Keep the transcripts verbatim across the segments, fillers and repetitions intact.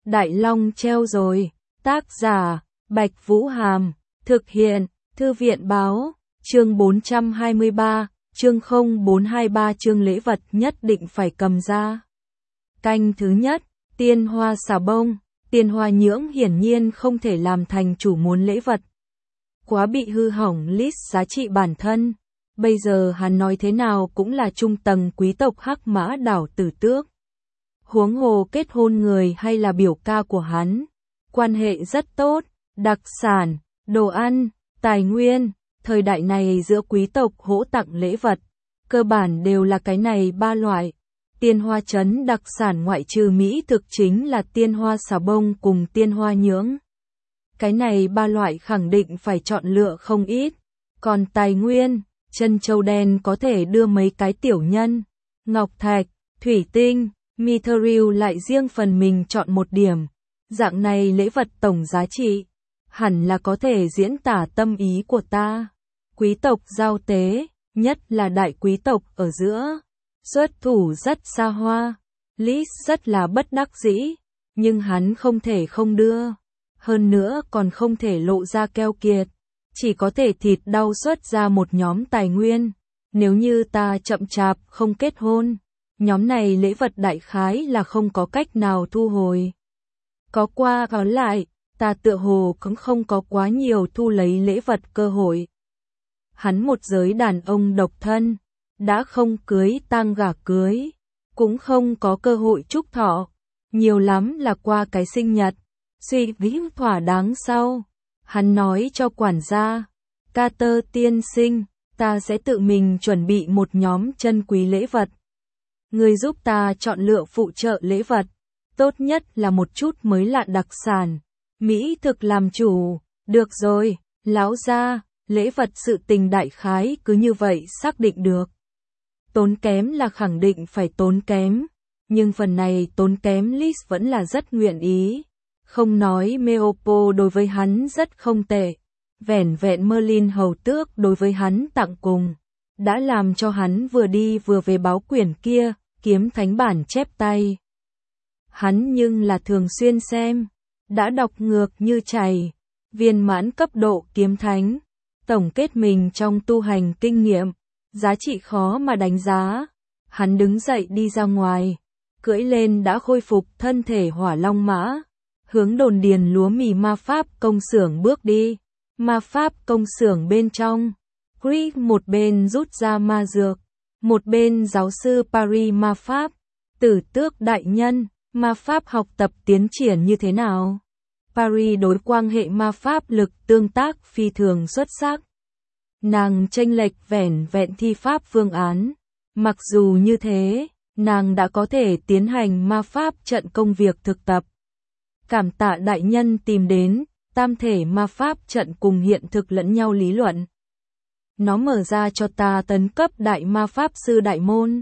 Đại Long treo rồi. Tác giả, Bạch Vũ Hàm. Thực hiện, Thư viện báo. Chương bốn trăm hai mươi ba, chương không bốn hai ba chương lễ vật nhất định phải cầm ra. Canh thứ nhất, tiên hoa xà bông. Tiên hoa nhưỡng hiển nhiên không thể làm thành chủ muốn lễ vật. Quá bị hư hỏng list giá trị bản thân. Bây giờ hắn nói thế nào cũng là trung tầng quý tộc Hắc Mã Đảo Tử Tước. Huống hồ kết hôn người hay là biểu ca của hắn. Quan hệ rất tốt, đặc sản, đồ ăn, tài nguyên. Thời đại này giữa quý tộc hỗ tặng lễ vật, cơ bản đều là cái này ba loại. Tiên hoa trấn đặc sản ngoại trừ mỹ thực chính là tiên hoa xà bông cùng tiên hoa nhưỡng. Cái này ba loại khẳng định phải chọn lựa không ít. Còn tài nguyên, chân châu đen có thể đưa mấy cái tiểu nhân. Ngọc thạch, thủy tinh, mithril lại riêng phần mình chọn một điểm. Dạng này lễ vật tổng giá trị, hẳn là có thể diễn tả tâm ý của ta. Quý tộc giao tế, nhất là đại quý tộc ở giữa. Xuất thủ rất xa hoa. Lis rất là bất đắc dĩ, nhưng hắn không thể không đưa. Hơn nữa còn không thể lộ ra keo kiệt. Chỉ có thể thịt đau xuất ra một nhóm tài nguyên. Nếu như ta chậm chạp không kết hôn, nhóm này lễ vật đại khái là không có cách nào thu hồi. Có qua có lại, ta tựa hồ cũng không có quá nhiều thu lấy lễ vật cơ hội. Hắn một giới đàn ông độc thân, đã không cưới tang gả cưới, cũng không có cơ hội chúc thọ, nhiều lắm là qua cái sinh nhật, suy nghĩ thỏa đáng sau. Hắn nói cho quản gia, Carter tiên sinh, ta sẽ tự mình chuẩn bị một nhóm chân quý lễ vật. Người giúp ta chọn lựa phụ trợ lễ vật, tốt nhất là một chút mới lạ đặc sản, mỹ thực làm chủ. Được rồi, lão gia, lễ vật sự tình đại khái cứ như vậy xác định được. Tốn kém là khẳng định phải tốn kém, nhưng phần này tốn kém Lis vẫn là rất nguyện ý. Không nói Meopo đối với hắn rất không tệ, vẻn vẹn Merlin hầu tước đối với hắn tặng cùng, đã làm cho hắn vừa đi vừa về báo quyển kia, kiếm thánh bản chép tay. Hắn nhưng là thường xuyên xem, đã đọc ngược như chảy, viên mãn cấp độ kiếm thánh, tổng kết mình trong tu hành kinh nghiệm, giá trị khó mà đánh giá. Hắn đứng dậy đi ra ngoài, cưỡi lên đã khôi phục thân thể hỏa long mã, hướng đồn điền lúa mì ma pháp công xưởng bước đi. Ma pháp công xưởng bên trong, Chris một bên rút ra ma dược, một bên giáo sư Paris ma pháp. Tử Tước đại nhân, ma pháp học tập tiến triển như thế nào? Paris đối quan hệ ma pháp lực tương tác phi thường xuất sắc. Nàng chênh lệch vẻn vẹn thi pháp phương án. Mặc dù như thế, nàng đã có thể tiến hành ma pháp trận công việc thực tập. Cảm tạ đại nhân tìm đến, tam thể ma pháp trận cùng hiện thực lẫn nhau lý luận. Nó mở ra cho ta tấn cấp đại ma pháp sư đại môn.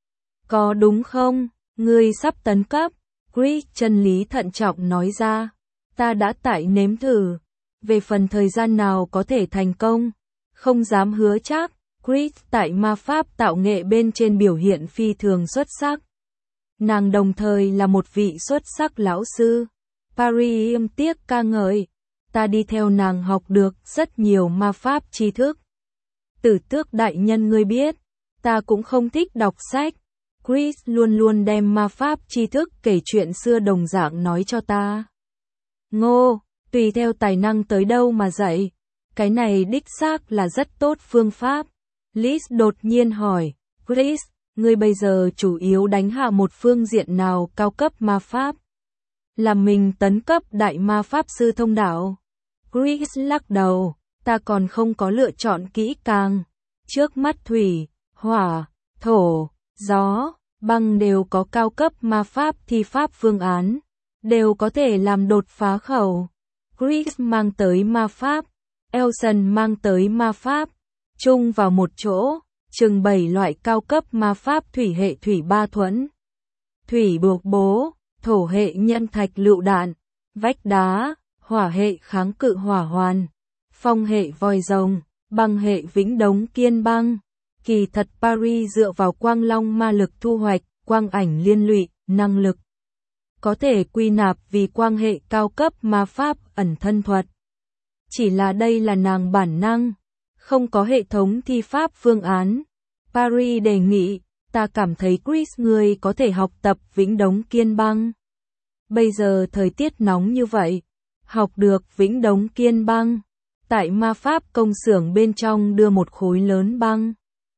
Có đúng không? Ngươi sắp tấn cấp. Chris chân lý thận trọng nói ra. Ta đã tại nếm thử. Về phần thời gian nào có thể thành công, không dám hứa chắc. Chris tại ma pháp tạo nghệ bên trên biểu hiện phi thường xuất sắc. Nàng đồng thời là một vị xuất sắc lão sư. Paris im tiếc ca ngợi. Ta đi theo nàng học được rất nhiều ma pháp tri thức. Tử Tước đại nhân ngươi biết, ta cũng không thích đọc sách. Chris luôn luôn đem ma pháp tri thức kể chuyện xưa đồng dạng nói cho ta. Ngô, tùy theo tài năng tới đâu mà dạy. Cái này đích xác là rất tốt phương pháp. Liz đột nhiên hỏi, Chris, ngươi bây giờ chủ yếu đánh hạ một phương diện nào cao cấp ma pháp? Là mình tấn cấp đại ma pháp sư thông đạo. Chris lắc đầu, ta còn không có lựa chọn kỹ càng. Trước mắt thủy, hỏa, thổ, gió, băng đều có cao cấp ma pháp thi pháp phương án, đều có thể làm đột phá khẩu. Chris mang tới ma pháp, Elson mang tới ma pháp, chung vào một chỗ, chừng bảy loại cao cấp ma pháp thủy hệ thủy ba thuẫn, thủy buộc bố, thổ hệ nhân thạch lựu đạn, vách đá, hỏa hệ kháng cự hỏa hoàn, phong hệ vòi rồng, băng hệ vĩnh đống kiên băng. Kỳ thật Paris dựa vào quang long ma lực thu hoạch, quang ảnh liên lụy, năng lực. có thể quy nạp vì quan hệ cao cấp ma pháp ẩn thân thuật. Chỉ là đây là nàng bản năng, không có hệ thống thi pháp phương án. Paris đề nghị, ta cảm thấy Chris ngươi có thể học tập Vĩnh Đống Kiên Băng. Bây giờ thời tiết nóng như vậy, học được Vĩnh Đống Kiên Băng. Tại ma pháp công xưởng bên trong đưa một khối lớn băng.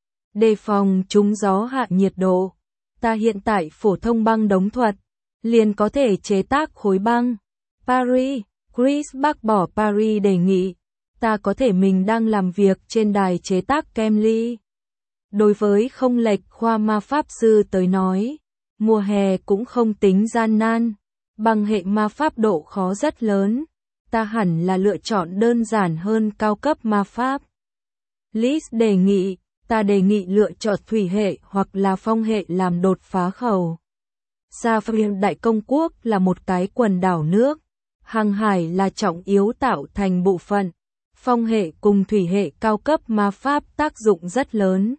Đề phòng trúng gió hạ nhiệt độ. Ta hiện tại phổ thông băng đóng thuật, liền có thể chế tác khối băng. Paris, Chris bác bỏ Paris đề nghị. Ta có thể mình đang làm việc trên đài chế tác kem ly. Đối với không lệch khoa ma pháp sư tới nói, mùa hè cũng không tính gian nan. Bằng hệ ma pháp độ khó rất lớn. Ta hẳn là lựa chọn đơn giản hơn cao cấp ma pháp. Liz đề nghị, ta đề nghị lựa chọn thủy hệ hoặc là phong hệ làm đột phá khẩu. Sapphire Đại Công Quốc là một cái quần đảo nước. Hàng hải là trọng yếu tạo thành bộ phận. Phong hệ cùng thủy hệ cao cấp ma pháp tác dụng rất lớn.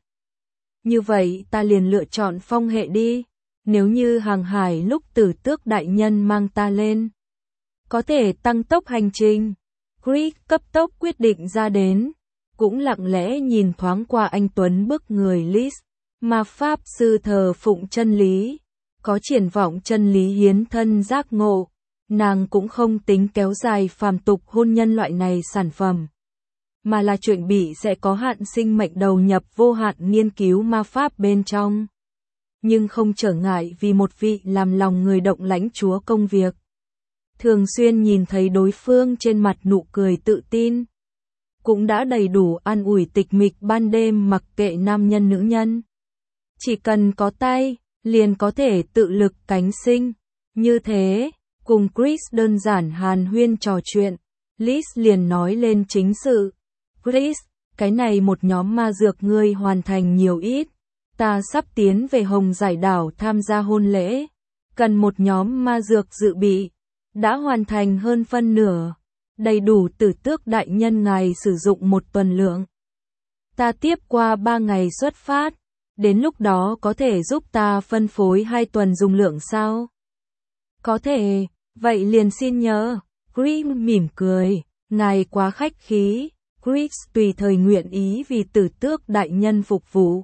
Như vậy ta liền lựa chọn phong hệ đi. Nếu như hàng hải lúc Tử Tước đại nhân mang ta lên, có thể tăng tốc hành trình. Chris cấp tốc quyết định ra đến, cũng lặng lẽ nhìn thoáng qua anh tuấn bức người Liz, ma pháp sư thờ phụng chân lý, có triển vọng chân lý hiến thân giác ngộ, nàng cũng không tính kéo dài phàm tục hôn nhân loại này sản phẩm, mà là chuẩn bị sẽ có hạn sinh mệnh đầu nhập vô hạn nghiên cứu ma pháp bên trong. Nhưng không trở ngại vì một vị làm lòng người động lãnh chúa công việc. Thường xuyên nhìn thấy đối phương trên mặt nụ cười tự tin. Cũng đã đầy đủ an ủi tịch mịch ban đêm mặc kệ nam nhân nữ nhân. Chỉ cần có tay, liền có thể tự lực cánh sinh. Như thế, cùng Chris đơn giản hàn huyên trò chuyện, Liz liền nói lên chính sự. Chris, cái này một nhóm ma dược ngươi hoàn thành nhiều ít. Ta sắp tiến về Hồng Giải Đảo tham gia hôn lễ. Cần một nhóm ma dược dự bị. Đã hoàn thành hơn phân nửa. Đầy đủ Tử Tước đại nhân ngài sử dụng một tuần lượng. Ta tiếp qua ba ngày xuất phát. Đến lúc đó có thể giúp ta phân phối hai tuần dùng lượng sao? Có thể, vậy liền xin nhớ. Chris mỉm cười. Ngài quá khách khí. Chris tùy thời nguyện ý vì Tử Tước đại nhân phục vụ.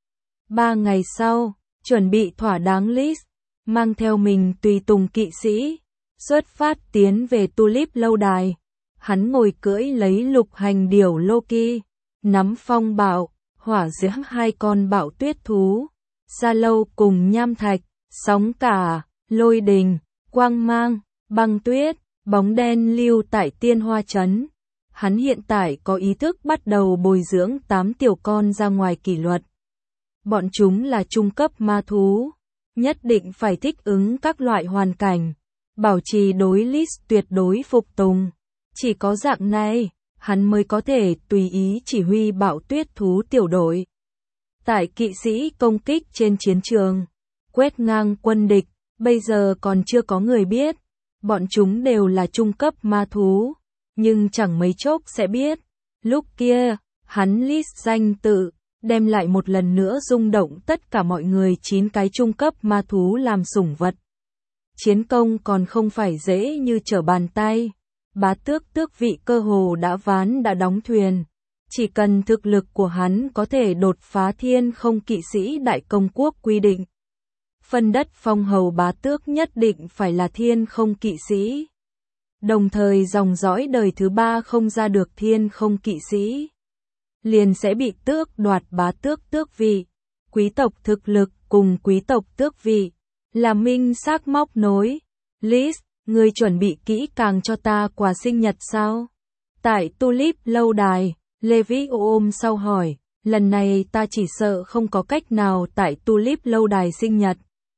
Ba ngày sau, chuẩn bị thỏa đáng Liz, mang theo mình tùy tùng kỵ sĩ, xuất phát tiến về Tulip lâu đài. Hắn ngồi cưỡi lấy lục hành điểu Loki, nắm phong bạo, hỏa diễm hai con bạo tuyết thú, sa lâu cùng nham thạch, sóng cả, lôi đình, quang mang, băng tuyết, bóng đen lưu tại tiên hoa trấn. Hắn hiện tại có ý thức bắt đầu bồi dưỡng tám tiểu con ra ngoài kỷ luật. Bọn chúng là trung cấp ma thú, nhất định phải thích ứng các loại hoàn cảnh, bảo trì đối Liz tuyệt đối phục tùng. Chỉ có dạng này, hắn mới có thể tùy ý chỉ huy bạo tuyết thú tiểu đội. Tại kỵ sĩ công kích trên chiến trường, quét ngang quân địch, bây giờ còn chưa có người biết. Bọn chúng đều là trung cấp ma thú, nhưng chẳng mấy chốc sẽ biết. Lúc kia, hắn Liz danh tự, đem lại một lần nữa rung động tất cả mọi người chín cái trung cấp ma thú làm sủng vật. Chiến công còn không phải dễ như trở bàn tay. Bá tước tước vị cơ hồ đã ván đã đóng thuyền. Chỉ cần thực lực của hắn có thể đột phá thiên không kỵ sĩ đại công quốc quy định. Phân đất phong hầu bá tước nhất định phải là thiên không kỵ sĩ. Đồng thời dòng dõi đời thứ ba không ra được thiên không kỵ sĩ, liền sẽ bị tước đoạt bá tước tước vị. Quý tộc thực lực cùng quý tộc tước vị là minh xác móc nối. Liz, ngươi chuẩn bị kỹ càng cho ta quà sinh nhật sao? Tại Tulip lâu đài, Levi ôm sau hỏi, lần này ta chỉ sợ không có cách nào tại Tulip lâu đài sinh nhật.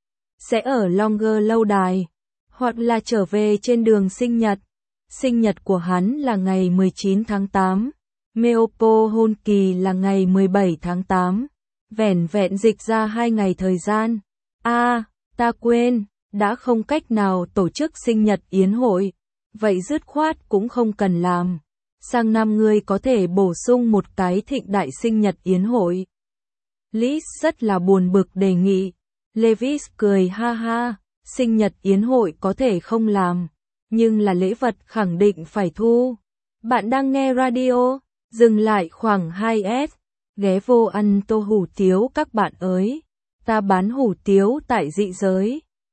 Sẽ ở Longer lâu đài, hoặc là trở về trên đường sinh nhật. Sinh nhật của hắn là ngày mười chín tháng tám, Meopo hôn kỳ là ngày mười bảy tháng tám, vẻn vẹn dịch ra hai ngày thời gian. A, à, ta quên, đã không cách nào tổ chức sinh nhật yến hội, vậy dứt khoát cũng không cần làm. Sang năm ngươi có thể bổ sung một cái thịnh đại sinh nhật yến hội. Liz rất là buồn bực đề nghị. Levis cười ha ha, sinh nhật yến hội có thể không làm, nhưng là lễ vật khẳng định phải thu. Bạn đang nghe radio, dừng lại khoảng hai s, ghé vô ăn tô hủ tiếu các bạn ơi. Ta bán hủ tiếu tại Dị Giới.